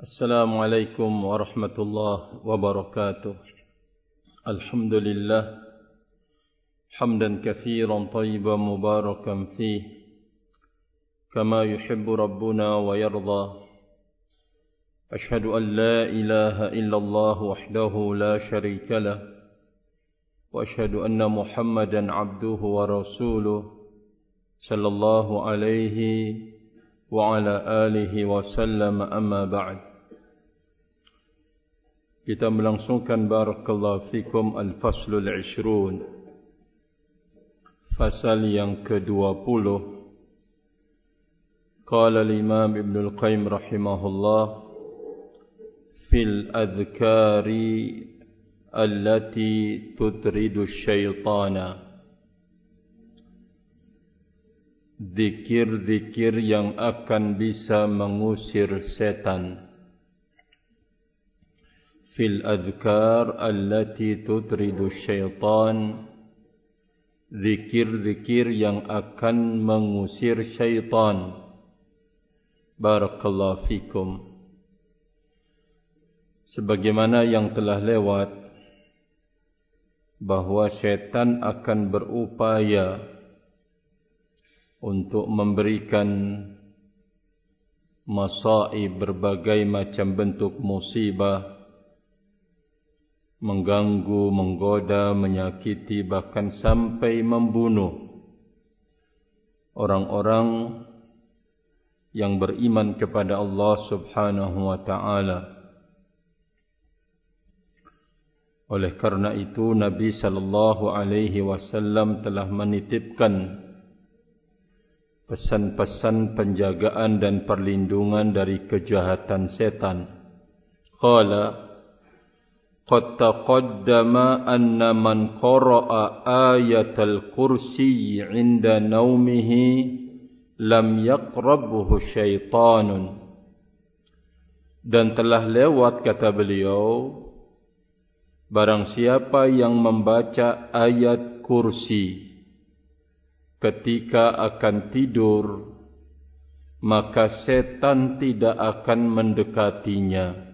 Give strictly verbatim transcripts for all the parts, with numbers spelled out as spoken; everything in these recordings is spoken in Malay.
السلام عليكم ورحمة الله وبركاته. الحمد لله حمدا كثيرا طيبا مباركا فيه كما يحب ربنا ويرضى. أشهد أن لا إله إلا الله وحده لا شريك له وأشهد أن محمدا عبده ورسوله صلى الله عليه وعلى آله وسلم. أما بعد. Kita melangsungkan barakallahu fikum al-faslul ishrun, fasal yang kedua puluh. Qala al-imam Ibn al-Qayyim rahimahullah fil adhkari allati tutridu syaitana, zikir-zikir yang akan bisa mengusir setan. Fil adhkar allati tutridu syaitan, zikir-zikir yang akan mengusir syaitan. Barakallahu fikum. Sebagaimana yang telah lewat, bahwa syaitan akan berupaya untuk memberikan masaib, berbagai macam bentuk musibah, mengganggu, menggoda, menyakiti, bahkan sampai membunuh orang-orang yang beriman kepada Allah Subhanahu wa ta'ala. Oleh karena itu Nabi sallallahu alaihi wasallam telah menitipkan pesan-pesan penjagaan dan perlindungan dari kejahatan setan. Qala qad taqaddama anna man qara'a ayatal kursi 'inda naumihi lam yaqrabhu syaitanun. Dan telah lewat, kata beliau, barang siapa yang membaca ayat kursi ketika akan tidur, maka setan tidak akan mendekatinya.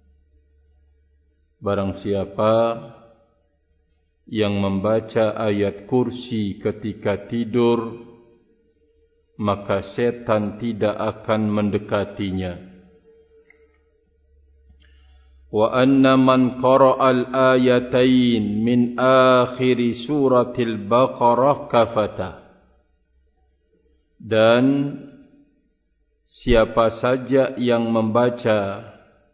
Barang siapa yang membaca ayat kursi ketika tidur, maka setan tidak akan mendekatinya. Wa anna man qara'al ayatain min akhir suratil Baqarah kafata. Dan siapa saja yang membaca,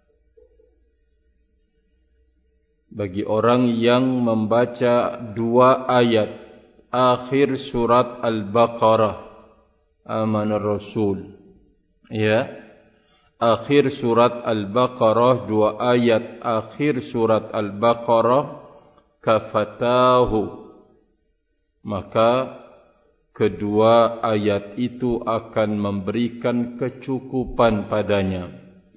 bagi orang yang membaca dua ayat akhir surat Al-Baqarah, Amanar Rasul, ya, akhir surat Al-Baqarah, dua ayat akhir surat Al-Baqarah, kafatahu, maka kedua ayat itu akan memberikan kecukupan padanya.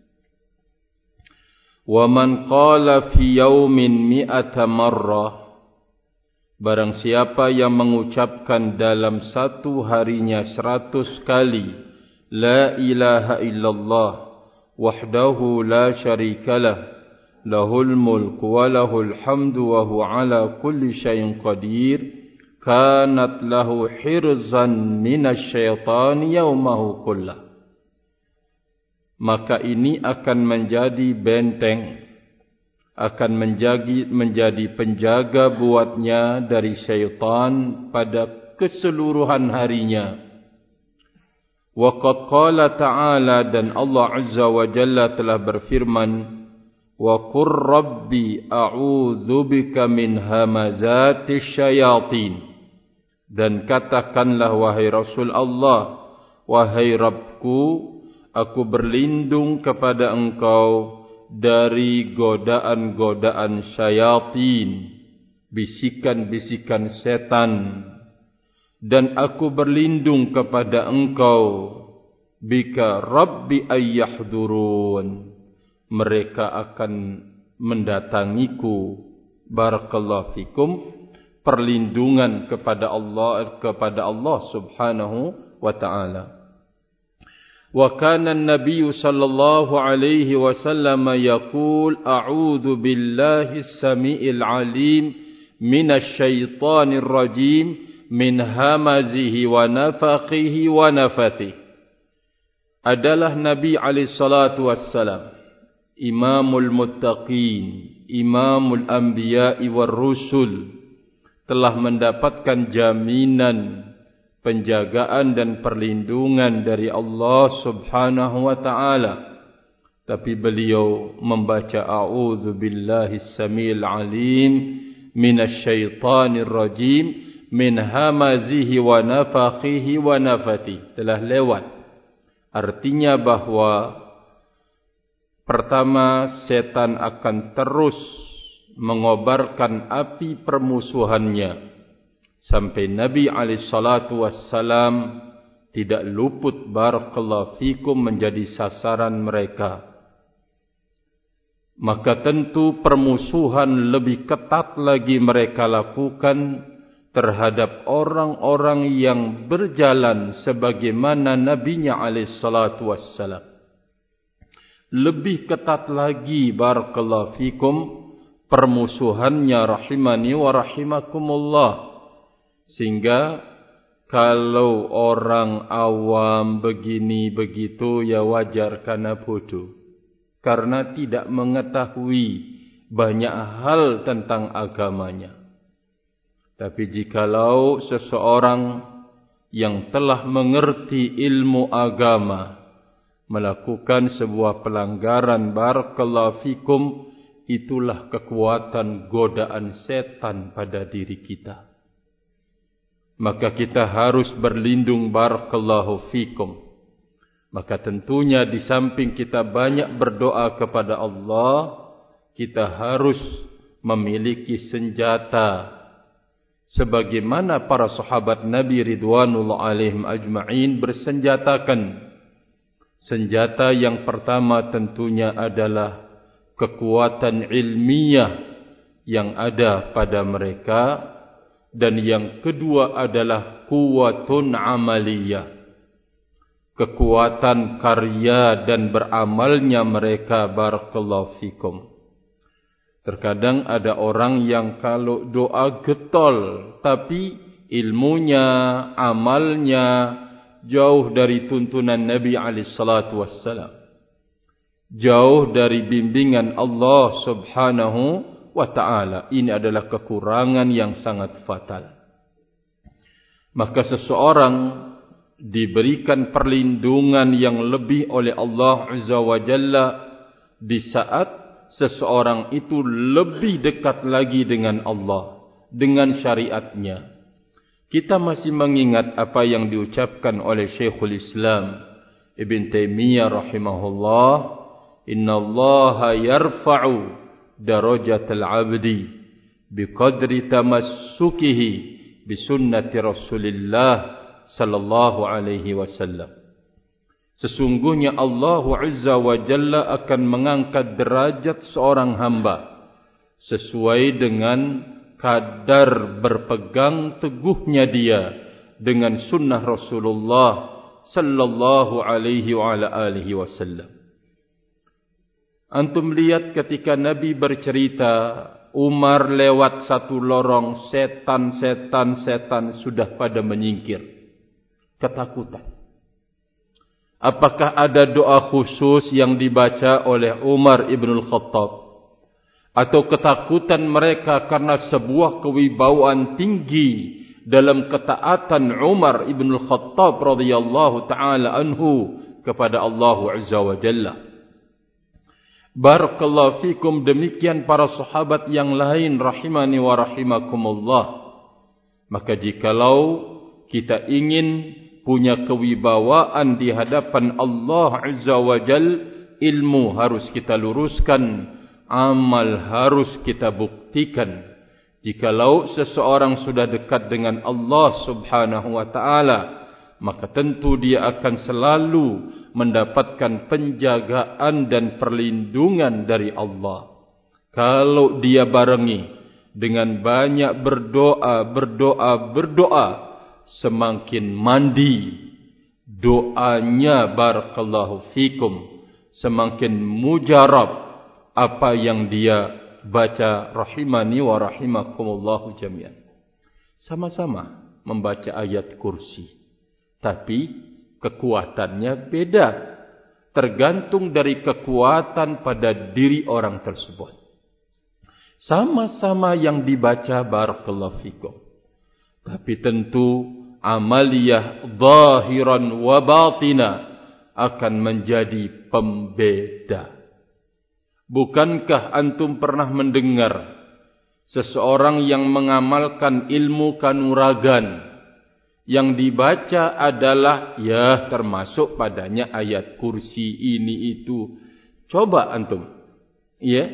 Wa man qala fi yaumin mi'ata marrah, barang siapa yang mengucapkan dalam satu harinya seratus kali la ilaha illallah wahdahu la syarikalah lahul mulku wa lahul hamdu wa huwa ala kulli syai'in qadir, kanat lahu hirzan minasy syaitani yaumahu kullah. Maka ini akan menjadi benteng, akan menjadi, menjadi penjaga buatnya dari syaitan pada keseluruhan harinya. Wa qad qala ta'ala, dan Allah Azza wa Jalla telah berfirman, wa qur rabbi a'udzu bika min hamazatis syayatin. Dan katakanlah wahai Rasul Allah, wahai Rabbku, aku berlindung kepada engkau dari godaan-godaan syayatin, bisikan-bisikan setan. Dan aku berlindung kepada engkau, bika Rabbi ayyahdurun, mereka akan mendatangiku. Barakallahu fikum. Perlindungan kepada Allah, kepada Allah Subhanahu wa ta'ala. Wa kana an-nabiy sallallahu alaihi wasallam yaqul a'udzu billahi as-sami'il 'alim minasy syaithanir rajim min hamazihi wa nafathihi wa nafathihi. Adalah Nabi alaihi salatu wassalam imamul muttaqin, imamul anbiya'i war rusul, telah mendapatkan jaminan penjagaan dan perlindungan dari Allah Subhanahu wa taala, tapi beliau membaca a'udzu billahi samiil alim minasy syaithanir rajim min hamazihi wa nafathihi wa nafathi. Telah lewat. Artinya bahwa pertama, setan akan terus mengobarkan api permusuhannya sampai Nabi alaihi salatu wassalam tidak luput barakallahu fikum menjadi sasaran mereka. Maka tentu permusuhan lebih ketat lagi mereka lakukan terhadap orang-orang yang berjalan sebagaimana Nabinya alaihi salatu wassalam. Lebih ketat lagi barakallahu fikum permusuhannya rahimani wa rahimakumullah. Sehingga kalau orang awam begini begitu ya wajar karena bodoh, karena tidak mengetahui banyak hal tentang agamanya. Tapi jikalau seseorang yang telah mengerti ilmu agama melakukan sebuah pelanggaran barakallahu fikum, itulah kekuatan godaan setan pada diri kita. Maka kita harus berlindung barakallahu fikum. Maka tentunya di samping kita banyak berdoa kepada Allah, kita harus memiliki senjata sebagaimana para sahabat Nabi ridwanullah alaihim ajma'in bersenjatakan. Senjata yang pertama tentunya adalah kekuatan ilmiah yang ada pada mereka. Dan yang kedua adalah kuwatun amaliyah, kekuatan karya dan beramalnya mereka barakallahu fikum. Terkadang ada orang yang kalau doa getol, tapi ilmunya, amalnya jauh dari tuntunan Nabi alaihi salatu wassalam, jauh dari bimbingan Allah subhanahu wa ta'ala. Ini adalah kekurangan yang sangat fatal. Maka seseorang diberikan perlindungan yang lebih oleh Allah Azza wa Jalla di saat seseorang itu lebih dekat lagi dengan Allah, dengan syariatnya. Kita masih mengingat apa yang diucapkan oleh Syekhul Islam Ibn Taimiyah rahimahullah, Inna Allaha yarfa'u darajatul abdi biqadri tamassukihi bisunnati Rasulillah sallallahu alaihi wasallam. Sesungguhnya Allah Azza wa Jalla akan mengangkat derajat seorang hamba sesuai dengan kadar berpegang teguhnya dia dengan sunnah Rasulullah sallallahu alaihi wa ala alihi wasallam. Antum lihat ketika Nabi bercerita, Umar lewat satu lorong, setan-setan-setan sudah pada menyingkir. Ketakutan. Apakah ada doa khusus yang dibaca oleh Umar ibn Khattab? Atau ketakutan mereka karena sebuah kewibawaan tinggi dalam ketaatan Umar ibn Khattab radhiyallahu ta'ala anhu kepada Allah Azza wa Jalla. Barakallahu fikum, demikian para sahabat yang lain rahimani wa rahimakumullah. Maka jikalau kita ingin punya kewibawaan di hadapan Allah Azza wa Jal, ilmu harus kita luruskan, amal harus kita buktikan. Jikalau seseorang sudah dekat dengan Allah Subhanahu wa ta'ala, maka tentu dia akan selalu mendapatkan penjagaan dan perlindungan dari Allah. Kalau dia barengi dengan banyak berdoa, berdoa, berdoa, semakin mandi doanya barakallahu fikum semakin mujarab apa yang dia baca, rahimani wa rahimakumullahu jami'an. Sama-sama membaca ayat kursi, tapi kekuatannya beda, tergantung dari kekuatan pada diri orang tersebut. Sama-sama yang dibaca barakallahu fikum, tapi tentu amaliyah zahiran wa batina akan menjadi pembeda. Bukankah antum pernah mendengar seseorang yang mengamalkan ilmu kanuragan, yang dibaca adalah ya termasuk padanya ayat kursi ini itu? Coba antum, ya,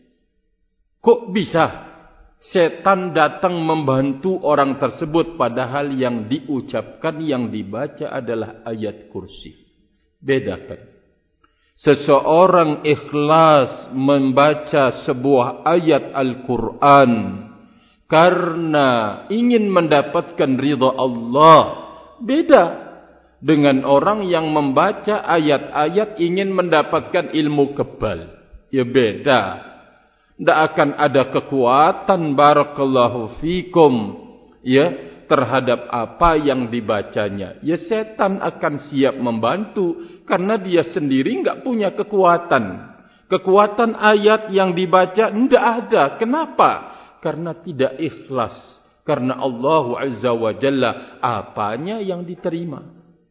kok bisa setan datang membantu orang tersebut padahal yang diucapkan, yang dibaca adalah ayat kursi? Bedakan. Seseorang ikhlas membaca sebuah ayat Al-Quran karena ingin mendapatkan ridha Allah, beda dengan orang yang membaca ayat-ayat ingin mendapatkan ilmu kebal. Ya beda. Tidak akan ada kekuatan barakallahu fikum, ya, terhadap apa yang dibacanya. Ya setan akan siap membantu karena dia sendiri enggak punya kekuatan. Kekuatan ayat yang dibaca tidak ada. Kenapa? Karena tidak ikhlas. Karena Allah Azza wa Jalla apanya yang diterima.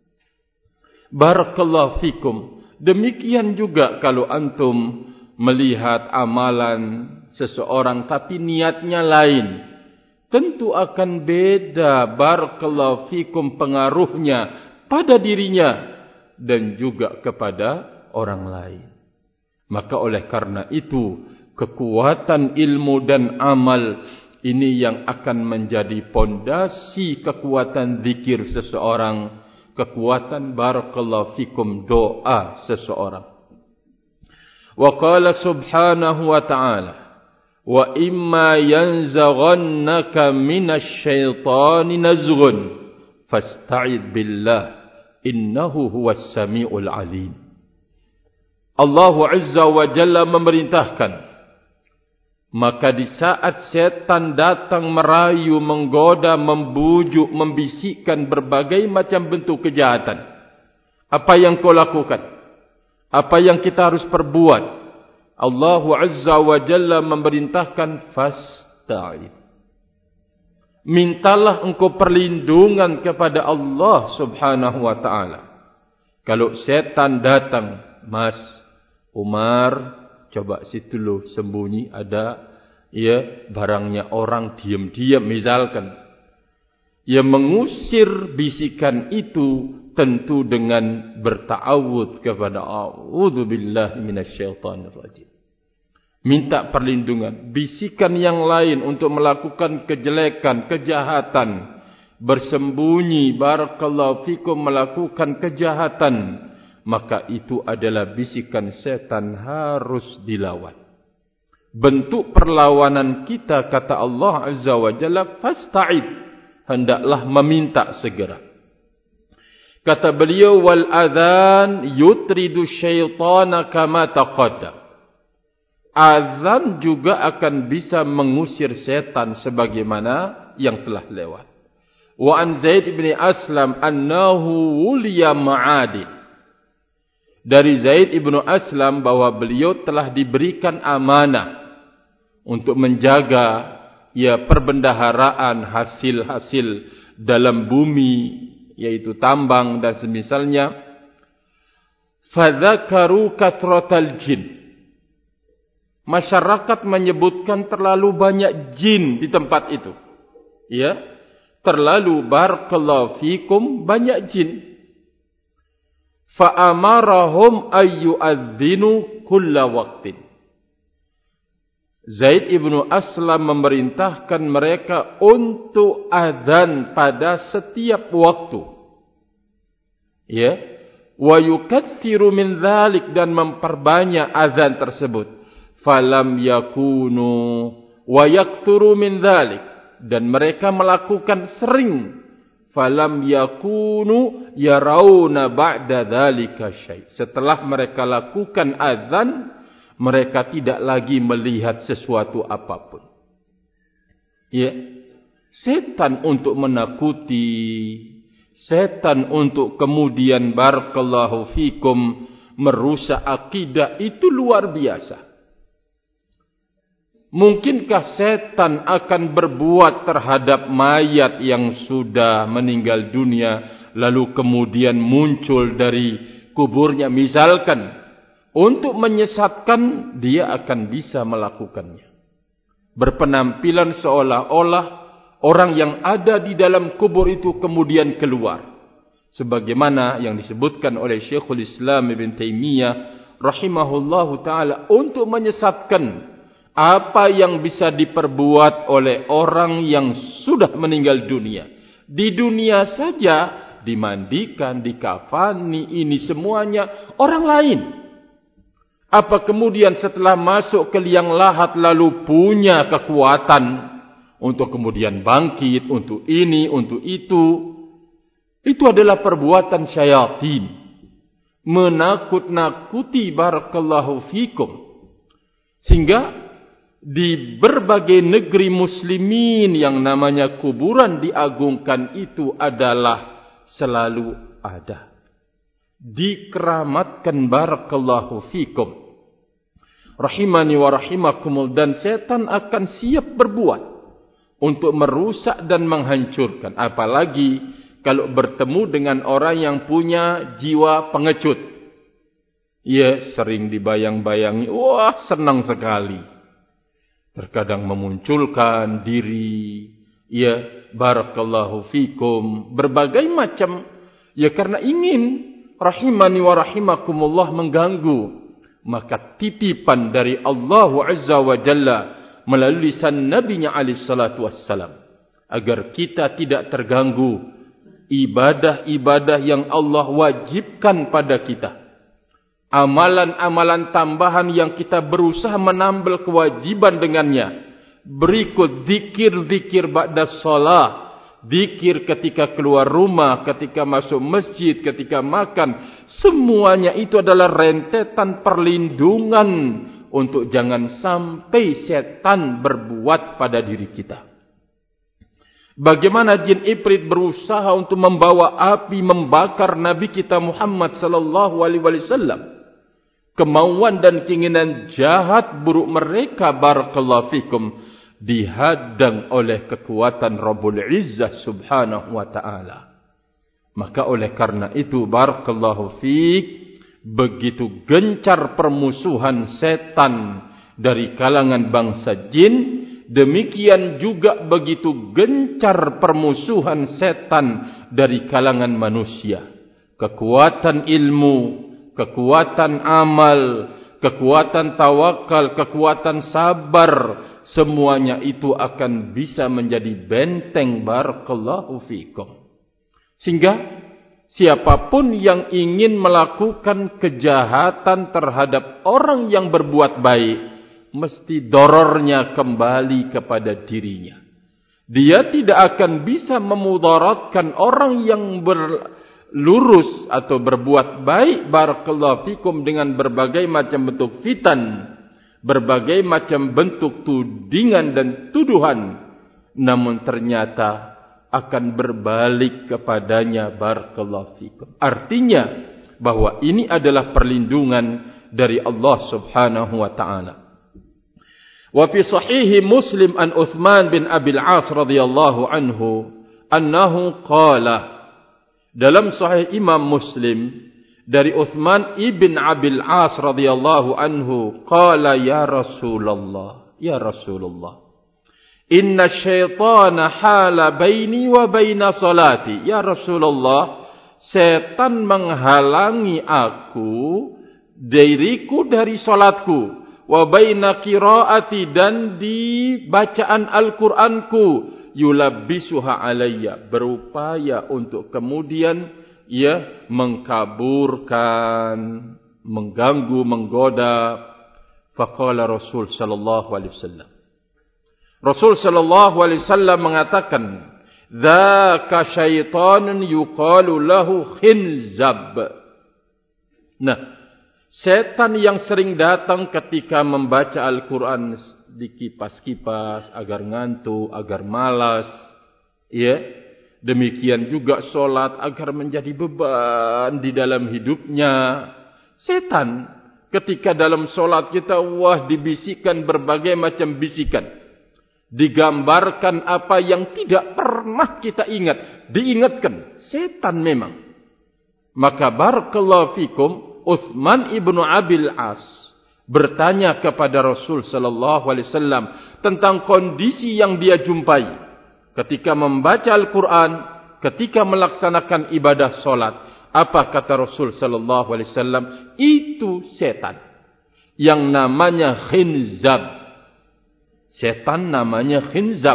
Barakallahu fikum. Demikian juga kalau antum melihat amalan seseorang tapi niatnya lain, tentu akan beda barakallahu fikum pengaruhnya pada dirinya dan juga kepada orang lain. Maka oleh karena itu, kekuatan ilmu dan amal ini yang akan menjadi pondasi kekuatan zikir seseorang, kekuatan barakallahu fikum doa seseorang. Wa qala subhanahu wa ta'ala, wa imma yanzaghannaka minasy syaitani nazghun fasta'id billah innahu huwas samiul alim. Allah Azza wa Jalla memerintahkan, maka di saat setan datang merayu, menggoda, membujuk, membisikkan berbagai macam bentuk kejahatan, apa yang kau lakukan? Apa yang kita harus perbuat? Allah Azza wa Jalla memerintahkan fasta'id. Mintalah engkau perlindungan kepada Allah Subhanahu wa ta'ala. Kalau setan datang, Mas Umar, coba situ lo sembunyi, ada ya barangnya orang, diam-diam misalkan. Ya mengusir bisikan itu tentu dengan berta'awudz kepada a'udzubillahi minasyaitonir rajim. Minta perlindungan. Bisikan yang lain untuk melakukan kejelekan, kejahatan, bersembunyi barakallahu fikum melakukan kejahatan, maka itu adalah bisikan setan, harus dilawan. Bentuk perlawanan kita, kata Allah Azza wa Jalla, fasta'id, hendaklah meminta segera. Kata beliau, wal adhan yutridu syaitana kama taqaddam. Azan juga akan bisa mengusir setan sebagaimana yang telah lewat. Wa an Zaid bin Aslam annahu wuliya ma'adin. Dari Zaid ibnu Aslam bahwa beliau telah diberikan amanah untuk menjaga ya perbendaharaan hasil-hasil dalam bumi, yaitu tambang dan semisalnya. Fadzakaru kathratal jin. Masyarakat menyebutkan terlalu banyak jin di tempat itu. Ya, terlalu barakallahu fikum banyak jin. Fa amarahum ayyu'adzinu kulla waqtin. Zaid ibnu Aslam memerintahkan mereka untuk adzan pada setiap waktu. Ya, wa yukatsiru min dzalik, dan memperbanyak adzan tersebut. Falam yakunu wa yaktsuru min dzalik, dan mereka melakukan sering. falam yakunu yarawna ba'da dzalika syai'. Setelah mereka lakukan azan, mereka tidak lagi melihat sesuatu apapun. Ya, setan untuk menakuti, setan untuk kemudian barakallahu fikum merusak akidah itu luar biasa. Mungkinkah setan akan berbuat terhadap mayat yang sudah meninggal dunia lalu kemudian muncul dari kuburnya misalkan untuk menyesatkan? Dia akan bisa melakukannya. Berpenampilan seolah-olah orang yang ada di dalam kubur itu kemudian keluar. Sebagaimana yang disebutkan oleh Syekhul Islam Ibn Taimiyah rahimahullahu ta'ala untuk menyesatkan apa yang bisa diperbuat oleh orang yang sudah meninggal dunia. Di dunia saja dimandikan, dikafani, ini semuanya orang lain. Apa kemudian setelah masuk ke liang lahat lalu punya kekuatan untuk kemudian bangkit, untuk ini, untuk itu. Itu adalah perbuatan syaitan. Menakut-nakuti barakallahu fikum. Sehingga di berbagai negeri muslimin yang namanya kuburan diagungkan itu adalah selalu ada. Dikeramatkan barakallahu fikum. Rahimani wa rahimakumul, dan setan akan siap berbuat untuk merusak dan menghancurkan. Apalagi kalau bertemu dengan orang yang punya jiwa pengecut. Ya, sering dibayang-bayangi, wah senang sekali. Terkadang memunculkan diri, ya barakallahu fikum, berbagai macam, ya karena ingin rahimani wa rahimakumullah mengganggu. Maka titipan dari Allah Azza wa Jalla melalui lisan Nabi-Nya alaihi salatu wassalam, agar kita tidak terganggu ibadah-ibadah yang Allah wajibkan pada kita. Amalan-amalan tambahan yang kita berusaha menambal kewajiban dengannya. Berikut zikir-zikir ba'da shalah, zikir ketika keluar rumah, ketika masuk masjid, ketika makan. Semuanya itu adalah rentetan perlindungan untuk jangan sampai setan berbuat pada diri kita. Bagaimana jin ifrit berusaha untuk membawa api membakar Nabi kita Muhammad sallallahu alaihi wasallam. Kemauan dan keinginan jahat buruk mereka barakallahu fikum dihadang oleh kekuatan Rabbul Izzah subhanahu wa ta'ala. Maka oleh karena itu barakallahu fik, begitu gencar permusuhan setan dari kalangan bangsa jin, demikian juga begitu gencar permusuhan setan dari kalangan manusia. Kekuatan ilmu, kekuatan amal, kekuatan tawakal, kekuatan sabar, semuanya itu akan bisa menjadi benteng barakallahu fikum. Sehingga siapapun yang ingin melakukan kejahatan terhadap orang yang berbuat baik, mesti dorornya kembali kepada dirinya. Dia tidak akan bisa memudaratkan orang yang ber lurus atau berbuat baik barakallahu fikum dengan berbagai macam bentuk fitan, berbagai macam bentuk tudingan dan tuduhan, namun ternyata akan berbalik kepadanya barakallahu fikum. Artinya bahwa ini adalah perlindungan dari Allah subhanahu wa ta'ala. Wa fi sahihi Muslim an Uthman bin Abil As radhiyallahu anhu annahu qala, dalam sahih Imam Muslim dari Uthman ibn Abil As radhiyallahu anhu, qala ya Rasulullah, ya Rasulullah, inna syaitana hala baini wa baina salati. Ya Rasulullah, setan menghalangi aku, diriku dari salatku, wa baina qiraati, dan di bacaan Al-Qur'anku, yulabbisuha alayya, berupaya untuk kemudian ia mengkaburkan, mengganggu, menggoda. Faqala Rasul sallallahu alaihi wasallam, Rasul sallallahu alaihi wasallam mengatakan, dzaka syaitanun yuqalu lahu khinzab. Nah, setan yang sering datang ketika membaca Al-Quran dikipas-kipas agar ngantuk, agar malas, ya. Demikian juga solat agar menjadi beban di dalam hidupnya. Setan ketika dalam solat kita, wah, dibisikkan berbagai macam bisikan. Digambarkan apa yang tidak pernah kita ingat, diingatkan. Setan memang. Maka barakallahu fikum, Utsman ibnu Abil As bertanya kepada Rasul sallallahu alaihi wasallam tentang kondisi yang dia jumpai ketika membaca Al-Quran, ketika melaksanakan ibadah solat. Apa kata Rasul sallallahu alaihi wasallam? Itu setan yang namanya khinzab. Setan namanya khinzab.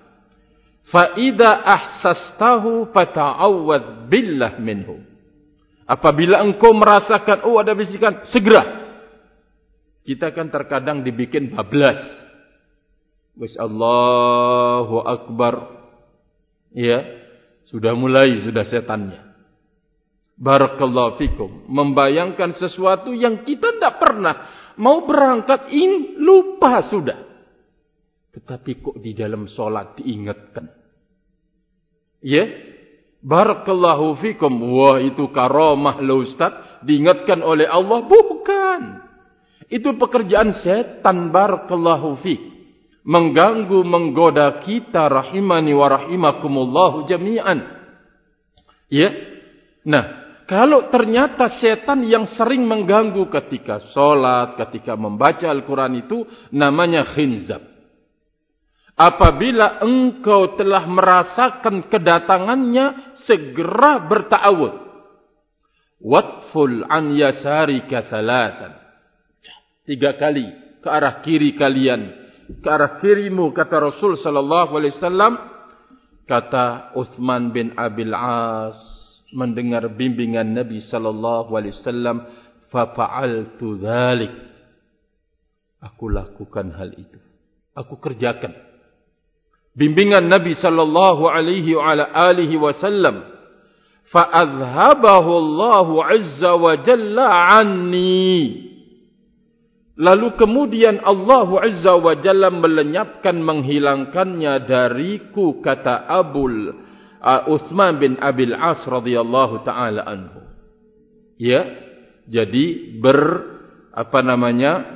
Fa idza ahsastahu fata'awwadz billah minhu. Apabila engkau merasakan, oh ada bisikan, segera. Kita kan terkadang dibikin bablas. Wis Allahu Akbar. Ya, sudah mulai, sudah setannya. Barakallahu fikum. Membayangkan sesuatu yang kita tidak pernah. Mau berangkat, in, lupa sudah. Tetapi kok di dalam solat diingatkan. Ya. Barakallahu fikum. Wah, itu karamah loh Ustaz. Diingatkan oleh Allah. Bukan. Itu pekerjaan setan. Barakallahu fik. Mengganggu, menggoda kita. Rahimani wa rahimakumullahu jami'an. Ya. Nah, kalau ternyata setan yang sering mengganggu ketika sholat, ketika membaca Al-Quran itu, namanya khinzab. Apabila engkau telah merasakan kedatangannya, segera berta'awud. Watful an yasarika thalathan. Tiga kali ke arah kiri kalian, ke arah kirimu, kata Rasul sallallahu alaihi wasallam. Kata Utsman bin Abil As mendengar bimbingan Nabi sallallahu alaihi wasallam, fa fa'altu dzalik. Aku lakukan hal itu. Aku kerjakan bimbingan Nabi sallallahu alaihi wa ala alihi wasallam. Fa adhabahu Allahu azza wa jalla anni. Lalu kemudian Allah azza wa jalla melenyapkan, menghilangkannya dariku, kata Abul uh, Utsman bin Abil As radhiyallahu taala anhu. Ya, jadi ber apa namanya?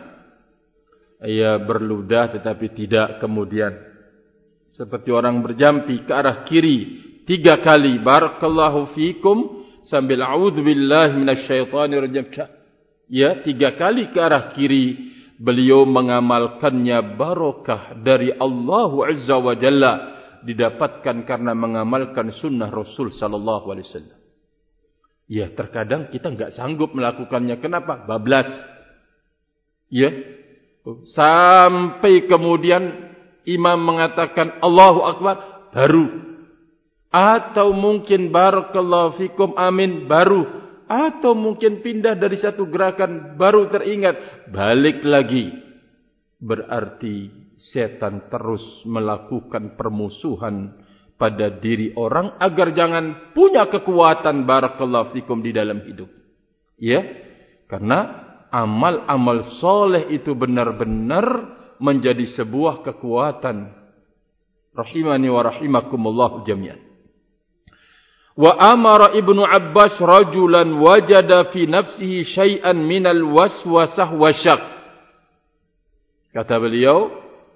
Ya, berludah tetapi tidak kemudian seperti orang berjampi ke arah kiri tiga kali. Barakallahu fikum sambil a'udzubillahi minasyaitonir rajim. Ya, tiga kali ke arah kiri. Beliau mengamalkannya, barokah dari Allah Azza wa Jalla didapatkan karena mengamalkan sunnah Rasul sallallahu alaihi wasallam. Ya, terkadang kita enggak sanggup melakukannya. Kenapa? Bablas. Ya. Sampai kemudian imam mengatakan Allahu Akbar, baru. Atau mungkin barakallahu fikum, amin, baru. Atau mungkin pindah dari satu gerakan, baru teringat, balik lagi. Berarti setan terus melakukan permusuhan pada diri orang agar jangan punya kekuatan barakallahu fikum di dalam hidup. Ya, karena amal-amal soleh itu benar-benar menjadi sebuah kekuatan. Rahimani wa rahimakumullah jami'an. Wa amara Ibnu Abbas rajulan wajada fi nafsihi syai'an minal waswasah wa syak. Kata beliau,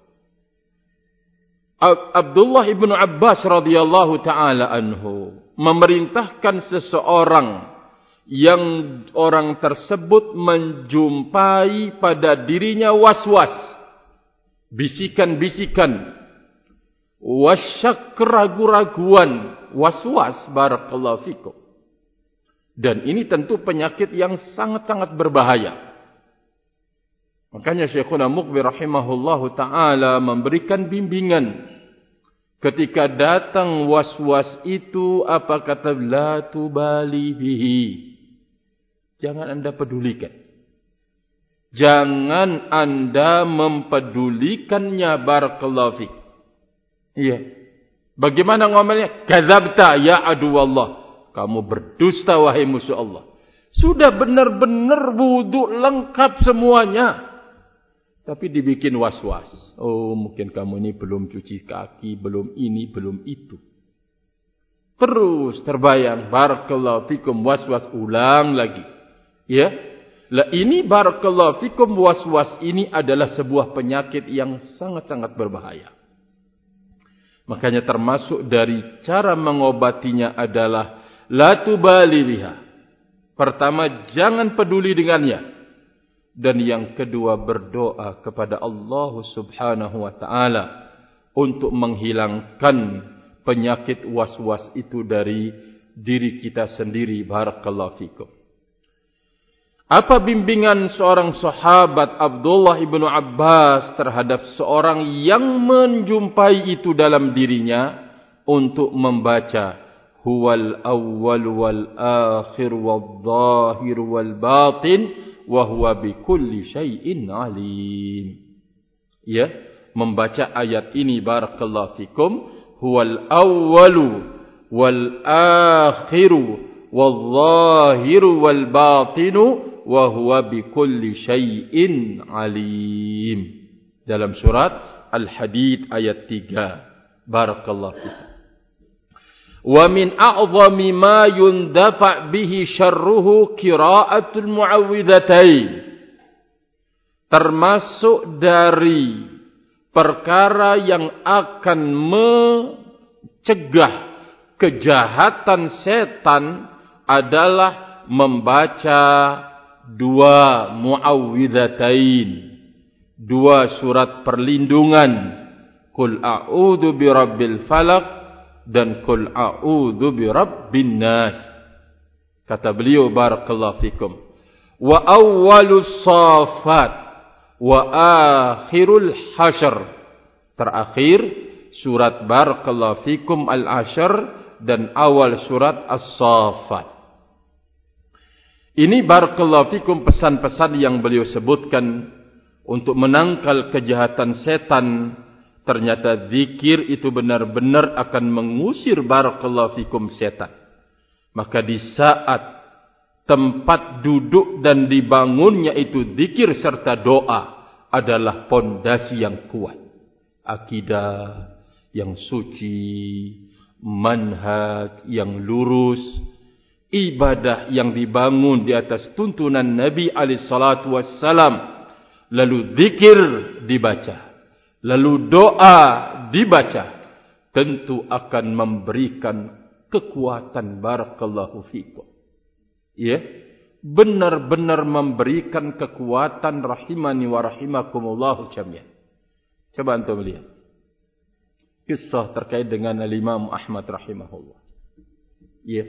Abdullah Ibnu Abbas radhiyallahu taala anhu memerintahkan seseorang yang orang tersebut menjumpai pada dirinya waswas, bisikan-bisikan, wasyak, keraguan-raguan, waswas, barakallahu fikum. Dan ini tentu penyakit yang sangat-sangat berbahaya. Makanya Syekhuna Muqbil rahimahullahu ta'ala memberikan bimbingan. Ketika datang waswas itu, apa kata? La tubali bihi. Jangan anda pedulikan. Jangan anda mempedulikannya, barakallahu fikum. Iya. Bagaimana ngomelnya? Kadzabta ya aduwallah. Kamu berdusta wahai musuh Allah. Sudah benar-benar wudu lengkap semuanya. Tapi dibikin was-was. Oh, mungkin kamu ini belum cuci kaki, belum ini, belum itu. Terus terbayang, barakallahu fikum, was-was, ulang lagi. Ya. Lah ini barakallahu fikum, was-was ini adalah sebuah penyakit yang sangat-sangat berbahaya. Makanya termasuk dari cara mengobatinya adalah la tubali biha. Pertama, jangan peduli dengannya. Dan yang kedua, berdoa kepada Allah Subhanahu wa taala untuk menghilangkan penyakit was-was itu dari diri kita sendiri. Barakallahu fikum. Apa bimbingan seorang sahabat Abdullah ibnu Abbas terhadap seorang yang menjumpai itu dalam dirinya untuk membaca huwal awwal wal akhir wal zahir wal batin wa huwa bikulli syai'in alim. Ya, membaca ayat ini barakallahu fikum, huwal awwalu wal akhiru wal zahiru wal batinu wa huwa bikulli syai'in alim. Dalam surat Al-Hadid ayat tiga. Barakallahu fikum. Wa min a'zami ma yundafa' bihi syarruhu qira'atul mu'awwidhatain. Termasuk dari perkara yang akan mencegah kejahatan setan adalah membaca dua mu'awwidhatain, dua surat perlindungan, Qul a'udzu birabbil falaq dan Qul a'udzu birabbin nas. Kata beliau barakallahu fikum, wa awwalus safat wa akhirul hasyr. Terakhir surat barakallahu fikum al-hasyr dan awal surat as-saffat. Ini barakallahu fikum pesan-pesan yang beliau sebutkan untuk menangkal kejahatan setan. Ternyata zikir itu benar-benar akan mengusir barakallahu fikum setan. Maka di saat tempat duduk dan dibangunnya itu zikir serta doa adalah pondasi yang kuat. Akidah yang suci, manhaj yang lurus, ibadah yang dibangun di atas tuntunan Nabi alaihi salatu wassalam. Lalu zikir dibaca, lalu doa dibaca, tentu akan memberikan kekuatan barakallahu fikum. Ya, benar-benar memberikan kekuatan rahimani wa rahimakumullahu jami'an. Coba antum lihat kisah terkait dengan Imam Ahmad rahimahullah. Ya.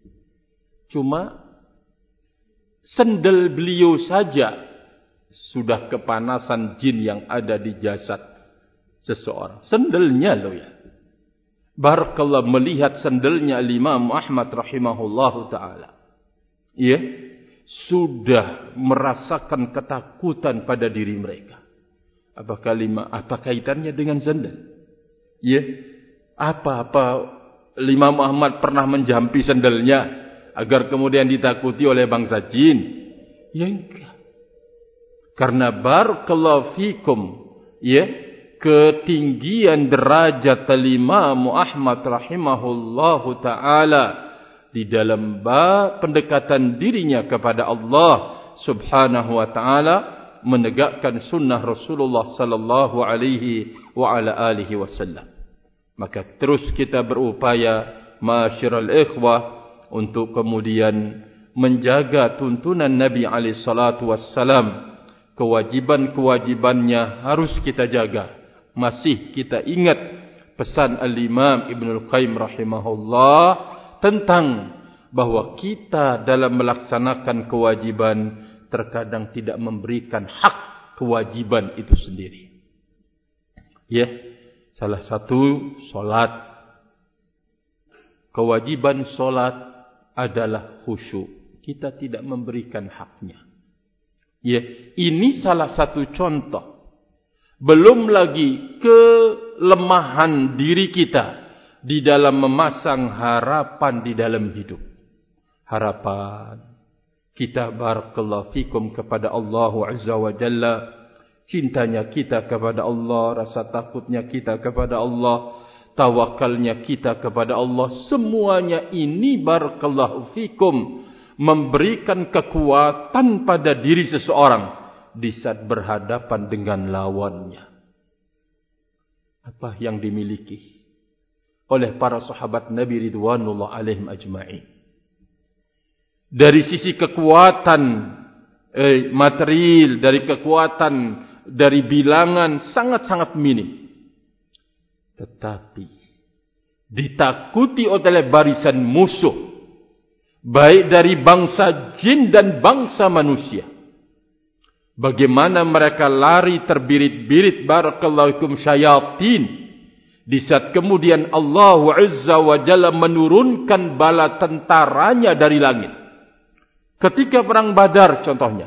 Cuma sendal beliau saja sudah kepanasan jin yang ada di jasad seseorang. Sendalnya loh ya. Barakallah melihat sendalnya Imam Ahmad rahimahullahu ta'ala. Ya. Sudah merasakan ketakutan pada diri mereka. Apa kalima, apa kaitannya dengan sendal? Ya. Apa-apa Imam Ahmad pernah menjampi sendalnya agar kemudian ditakuti oleh bangsa jin? Ya enggak. Karena barakallahu fikum, ya, ketinggian derajat Imam Ahmad rahimahullahu taala di dalam bab pendekatan dirinya kepada Allah Subhanahu wa taala, menegakkan sunnah Rasulullah sallallahu alaihi wa ala alihi wasallam. Maka terus kita berupaya ma'asyiral ikhwah untuk kemudian menjaga tuntunan Nabi alaihi salatu wassalam. Kewajiban-kewajibannya harus kita jaga. Masih kita ingat pesan Al-Imam Ibnul Qayyim rahimahullah tentang bahwa kita dalam melaksanakan kewajiban terkadang tidak memberikan hak kewajiban itu sendiri. Ya, salah satu solat. Kewajiban solat adalah khusyuk. Kita tidak memberikan haknya. Ya, ini salah satu contoh. Belum lagi kelemahan diri kita. di dalam memasang harapan di dalam hidup. Harapan kita barakallahu fikum kepada Allah Azza wa Jalla, cintanya kita kepada Allah, rasa takutnya kita kepada Allah, tawakalnya kita kepada Allah, semuanya ini barakallahu fikum memberikan kekuatan pada diri seseorang di saat berhadapan dengan lawannya. Apa yang dimiliki oleh para sahabat Nabi ridwanullah alaihim ajma'in dari sisi kekuatan eh, material, dari kekuatan, dari bilangan sangat-sangat minim, tetapi ditakuti oleh barisan musuh, baik dari bangsa jin dan bangsa manusia. Bagaimana mereka lari terbirit-birit barakallahu fikum syayatin, di saat kemudian Allah Azza wa Jalla menurunkan bala tentaranya dari langit. Ketika perang Badar contohnya,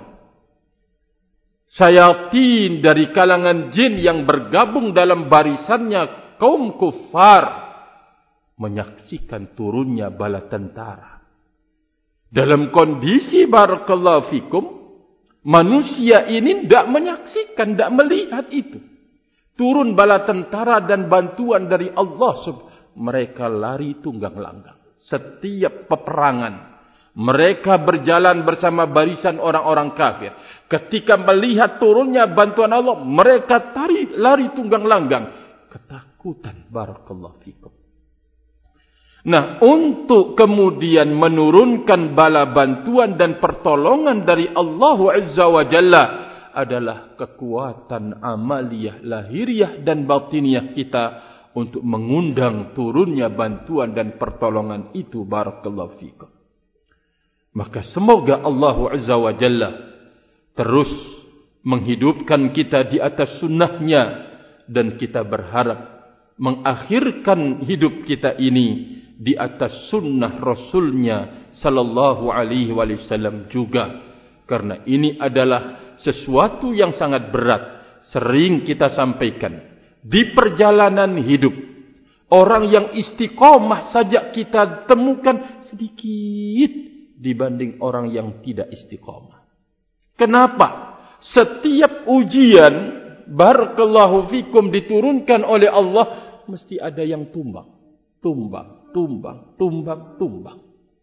syayatin dari kalangan jin yang bergabung dalam barisannya kaum kufar menyaksikan turunnya bala tentara. Dalam kondisi barakallahu fikum, manusia ini tidak menyaksikan, tidak melihat itu. Turun bala tentara dan bantuan dari Allah. Mereka lari tunggang langgang. Setiap peperangan, mereka berjalan bersama barisan orang-orang kafir. Ketika melihat turunnya bantuan Allah, mereka tari, lari tunggang langgang. Ketakutan barakallahu fikum. Nah, untuk kemudian menurunkan bala bantuan dan pertolongan dari Allah Azza wa Jalla adalah kekuatan amaliyah, lahiriah dan batiniah kita untuk mengundang turunnya bantuan dan pertolongan itu barakallahu fikum. Maka semoga Allah Azza wa Jalla terus menghidupkan kita di atas sunnahnya, dan kita berharap mengakhirkan hidup kita ini di atas sunnah Rasulnya sallallahu alaihi wasallam juga. Karena ini adalah sesuatu yang sangat berat. Sering kita sampaikan, di perjalanan hidup, orang yang istiqomah saja kita temukan sedikit dibanding orang yang tidak istiqomah. Kenapa? Setiap ujian barakallahu fikum diturunkan oleh Allah, mesti ada yang tumbang, tumbang, tumbang, tumbang, tumbang.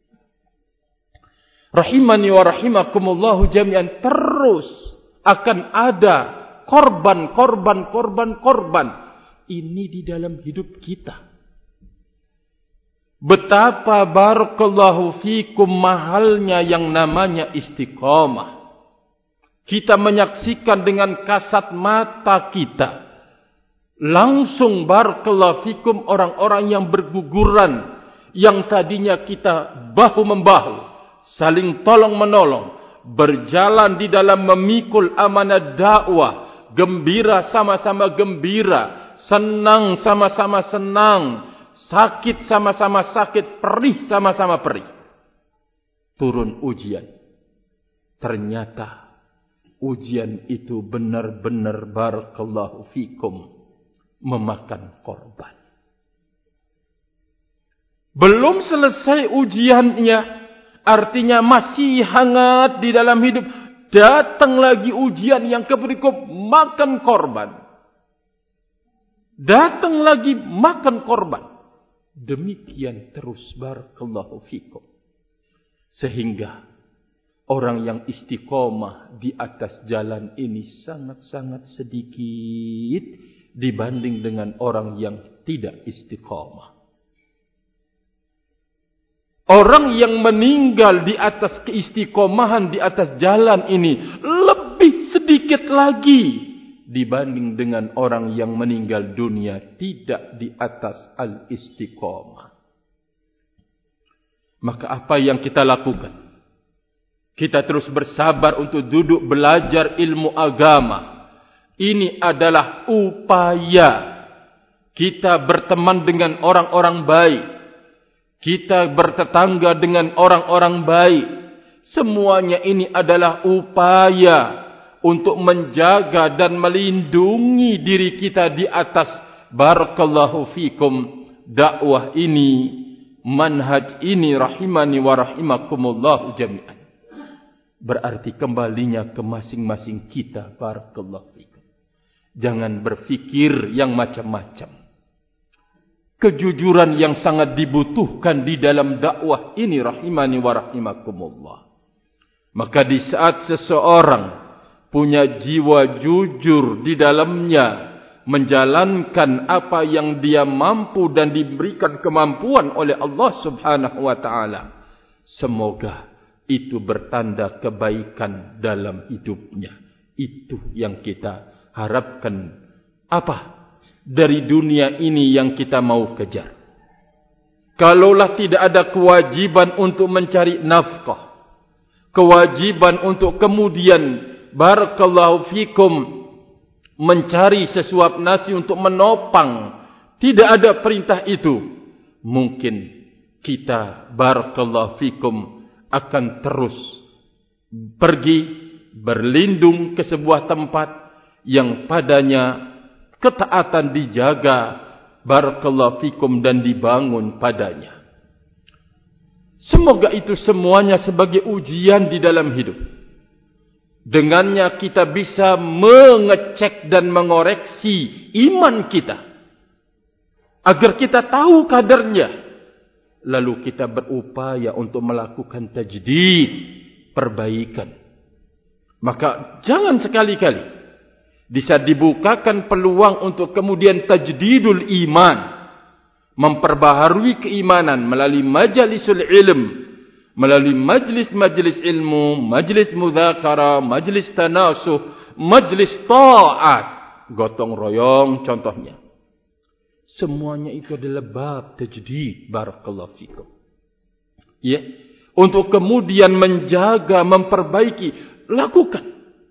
Rahimani wa rahimakumullahu jami'an. Terus akan ada korban, korban, korban, korban. Ini di dalam hidup kita. Betapa barakallahu fikum mahalnya yang namanya istiqamah. Kita menyaksikan dengan kasat mata kita, langsung barakallahu fikum orang-orang yang berguguran, yang tadinya kita bahu-membahu, saling tolong-menolong, berjalan di dalam memikul amanah dakwah, gembira sama-sama gembira, senang sama-sama senang, sakit sama-sama sakit, perih sama-sama perih. Turun ujian. Ternyata ujian itu benar-benar barakallahu fikum memakan korban. Belum selesai ujiannya, artinya masih hangat di dalam hidup, datang lagi ujian yang keberikut, makan korban. Datang lagi makan korban. Demikian terus barakallahu fikum. Sehingga orang yang istiqomah di atas jalan ini sangat-sangat sedikit dibanding dengan orang yang tidak istiqomah. Orang yang meninggal di atas keistiqomahan di atas jalan ini lebih sedikit lagi dibanding dengan orang yang meninggal dunia tidak di atas al-istiqomah. Maka apa yang kita lakukan? Kita terus bersabar untuk duduk belajar ilmu agama. Ini adalah upaya kita berteman dengan orang-orang baik. Kita bertetangga dengan orang-orang baik. Semuanya ini adalah upaya untuk menjaga dan melindungi diri kita di atas barakallahu fikum dakwah ini, manhaj ini rahimani wa rahimakumullah jami'an. Berarti kembalinya ke masing-masing kita. Barakallahu fikum. Jangan berfikir yang macam-macam. Kejujuran yang sangat dibutuhkan di dalam dakwah ini rahimani wa rahimakumullah. Maka di saat seseorang punya jiwa jujur di dalamnya, menjalankan apa yang dia mampu dan diberikan kemampuan oleh Allah Subhanahu wa taala, semoga itu bertanda kebaikan dalam hidupnya. Itu yang kita harapkan. Apa dari dunia ini yang kita mau kejar? Kalaulah tidak ada kewajiban untuk mencari nafkah, kewajiban untuk kemudian barakallahu fikum mencari sesuap nasi untuk menopang, tidak ada perintah itu, mungkin kita barakallahu fikum akan terus pergi berlindung ke sebuah tempat yang padanya ketaatan dijaga barakallahu fikum dan dibangun padanya. Semoga itu semuanya sebagai ujian di dalam hidup. Dengannya kita bisa mengecek dan mengoreksi iman kita, agar kita tahu kadarnya, lalu kita berupaya untuk melakukan tajdid, perbaikan. Maka jangan sekali-kali bisa dibukakan peluang untuk kemudian tajdidul iman, memperbaharui keimanan melalui majalisul ilm, melalui majlis-majlis ilmu, majlis mudzakarah, majlis tanasuh, majlis ta'at, gotong royong contohnya. Semuanya itu adalah bab tajdid, barakallahu fikum. Ya, untuk kemudian menjaga, memperbaiki, lakukan.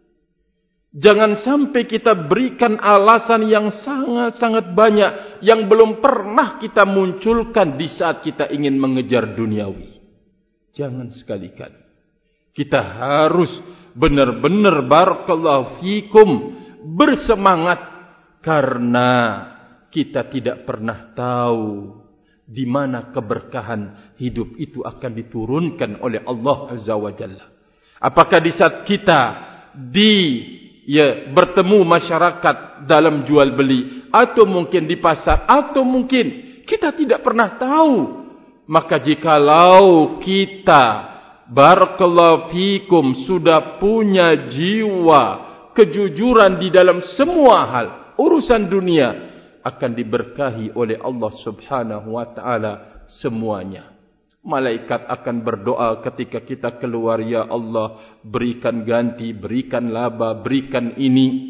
Jangan sampai kita berikan alasan yang sangat-sangat banyak yang belum pernah kita munculkan di saat kita ingin mengejar duniawi. Jangan sekali-kali. Kita harus benar-benar barakallahu fikum bersemangat, karena kita tidak pernah tahu di mana keberkahan hidup itu akan diturunkan oleh Allah Azza wa Jalla. Apakah di saat kita di ya bertemu masyarakat dalam jual beli, atau mungkin di pasar, atau mungkin kita tidak pernah tahu. Maka jikalau kita barakallahu fikum sudah punya jiwa kejujuran di dalam semua hal urusan dunia, akan diberkahi oleh Allah Subhanahu wa taala semuanya. Malaikat akan berdoa ketika kita keluar, ya Allah, berikan ganti, berikan laba, berikan ini.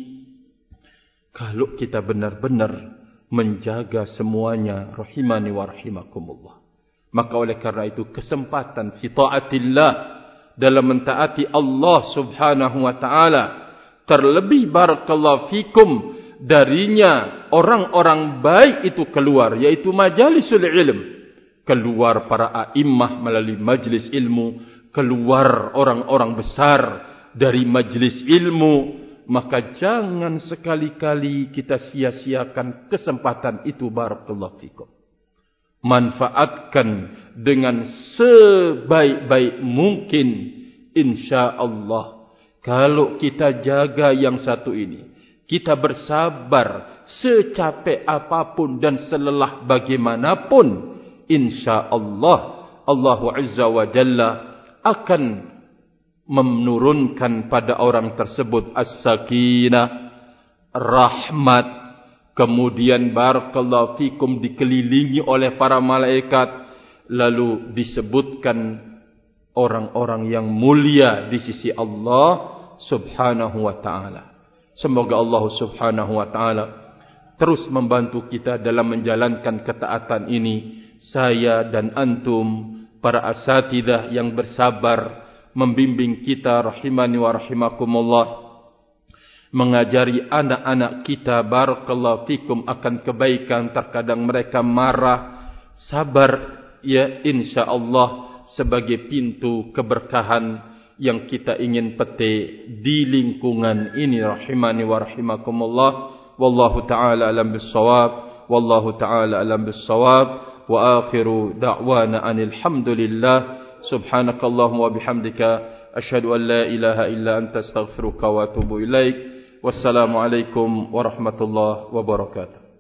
Kalau kita benar-benar menjaga semuanya rahimani wa rahimakumullah. Maka oleh karena itu kesempatan fi taatillah, dalam mentaati Allah Subhanahu wa taala, terlebih barakallahu fikum darinya orang-orang baik itu keluar, yaitu majalisul ilm. Keluar para a'immah melalui majlis ilmu, keluar orang-orang besar dari majlis ilmu. Maka jangan sekali-kali kita sia-siakan kesempatan itu, barakallahu fikum. Manfaatkan dengan sebaik-baik mungkin, insya-Allah. Kalau kita jaga yang satu ini, kita bersabar secapek apapun dan selelah bagaimanapun, insya-Allah Allah Azza wa Jalla akan menurunkan pada orang tersebut as-sakinah, rahmat. Kemudian barakallahu fikum dikelilingi oleh para malaikat, lalu disebutkan orang-orang yang mulia di sisi Allah Subhanahu wa taala. Semoga Allah Subhanahu wa taala terus membantu kita dalam menjalankan ketaatan ini. Saya dan antum, para asatidzah yang bersabar membimbing kita rahimani wa rahimakumullah, mengajari anak-anak kita barakallahu fikum akan kebaikan. Terkadang mereka marah, sabar ya, insya-Allah sebagai pintu keberkahan yang kita ingin petik di lingkungan ini rahimani wa rahimakumullah. Wallahu taala alam bissawab. wallahu ta'ala alam bis-shawab. Wa akhiru da'wana anil hamdulillah. Subhanakallahumma wa bihamdika asyhadu an la ilaha illa anta astaghfiruka wa atubu ilaik. Wassalamualaikum warahmatullahi wabarakatuh.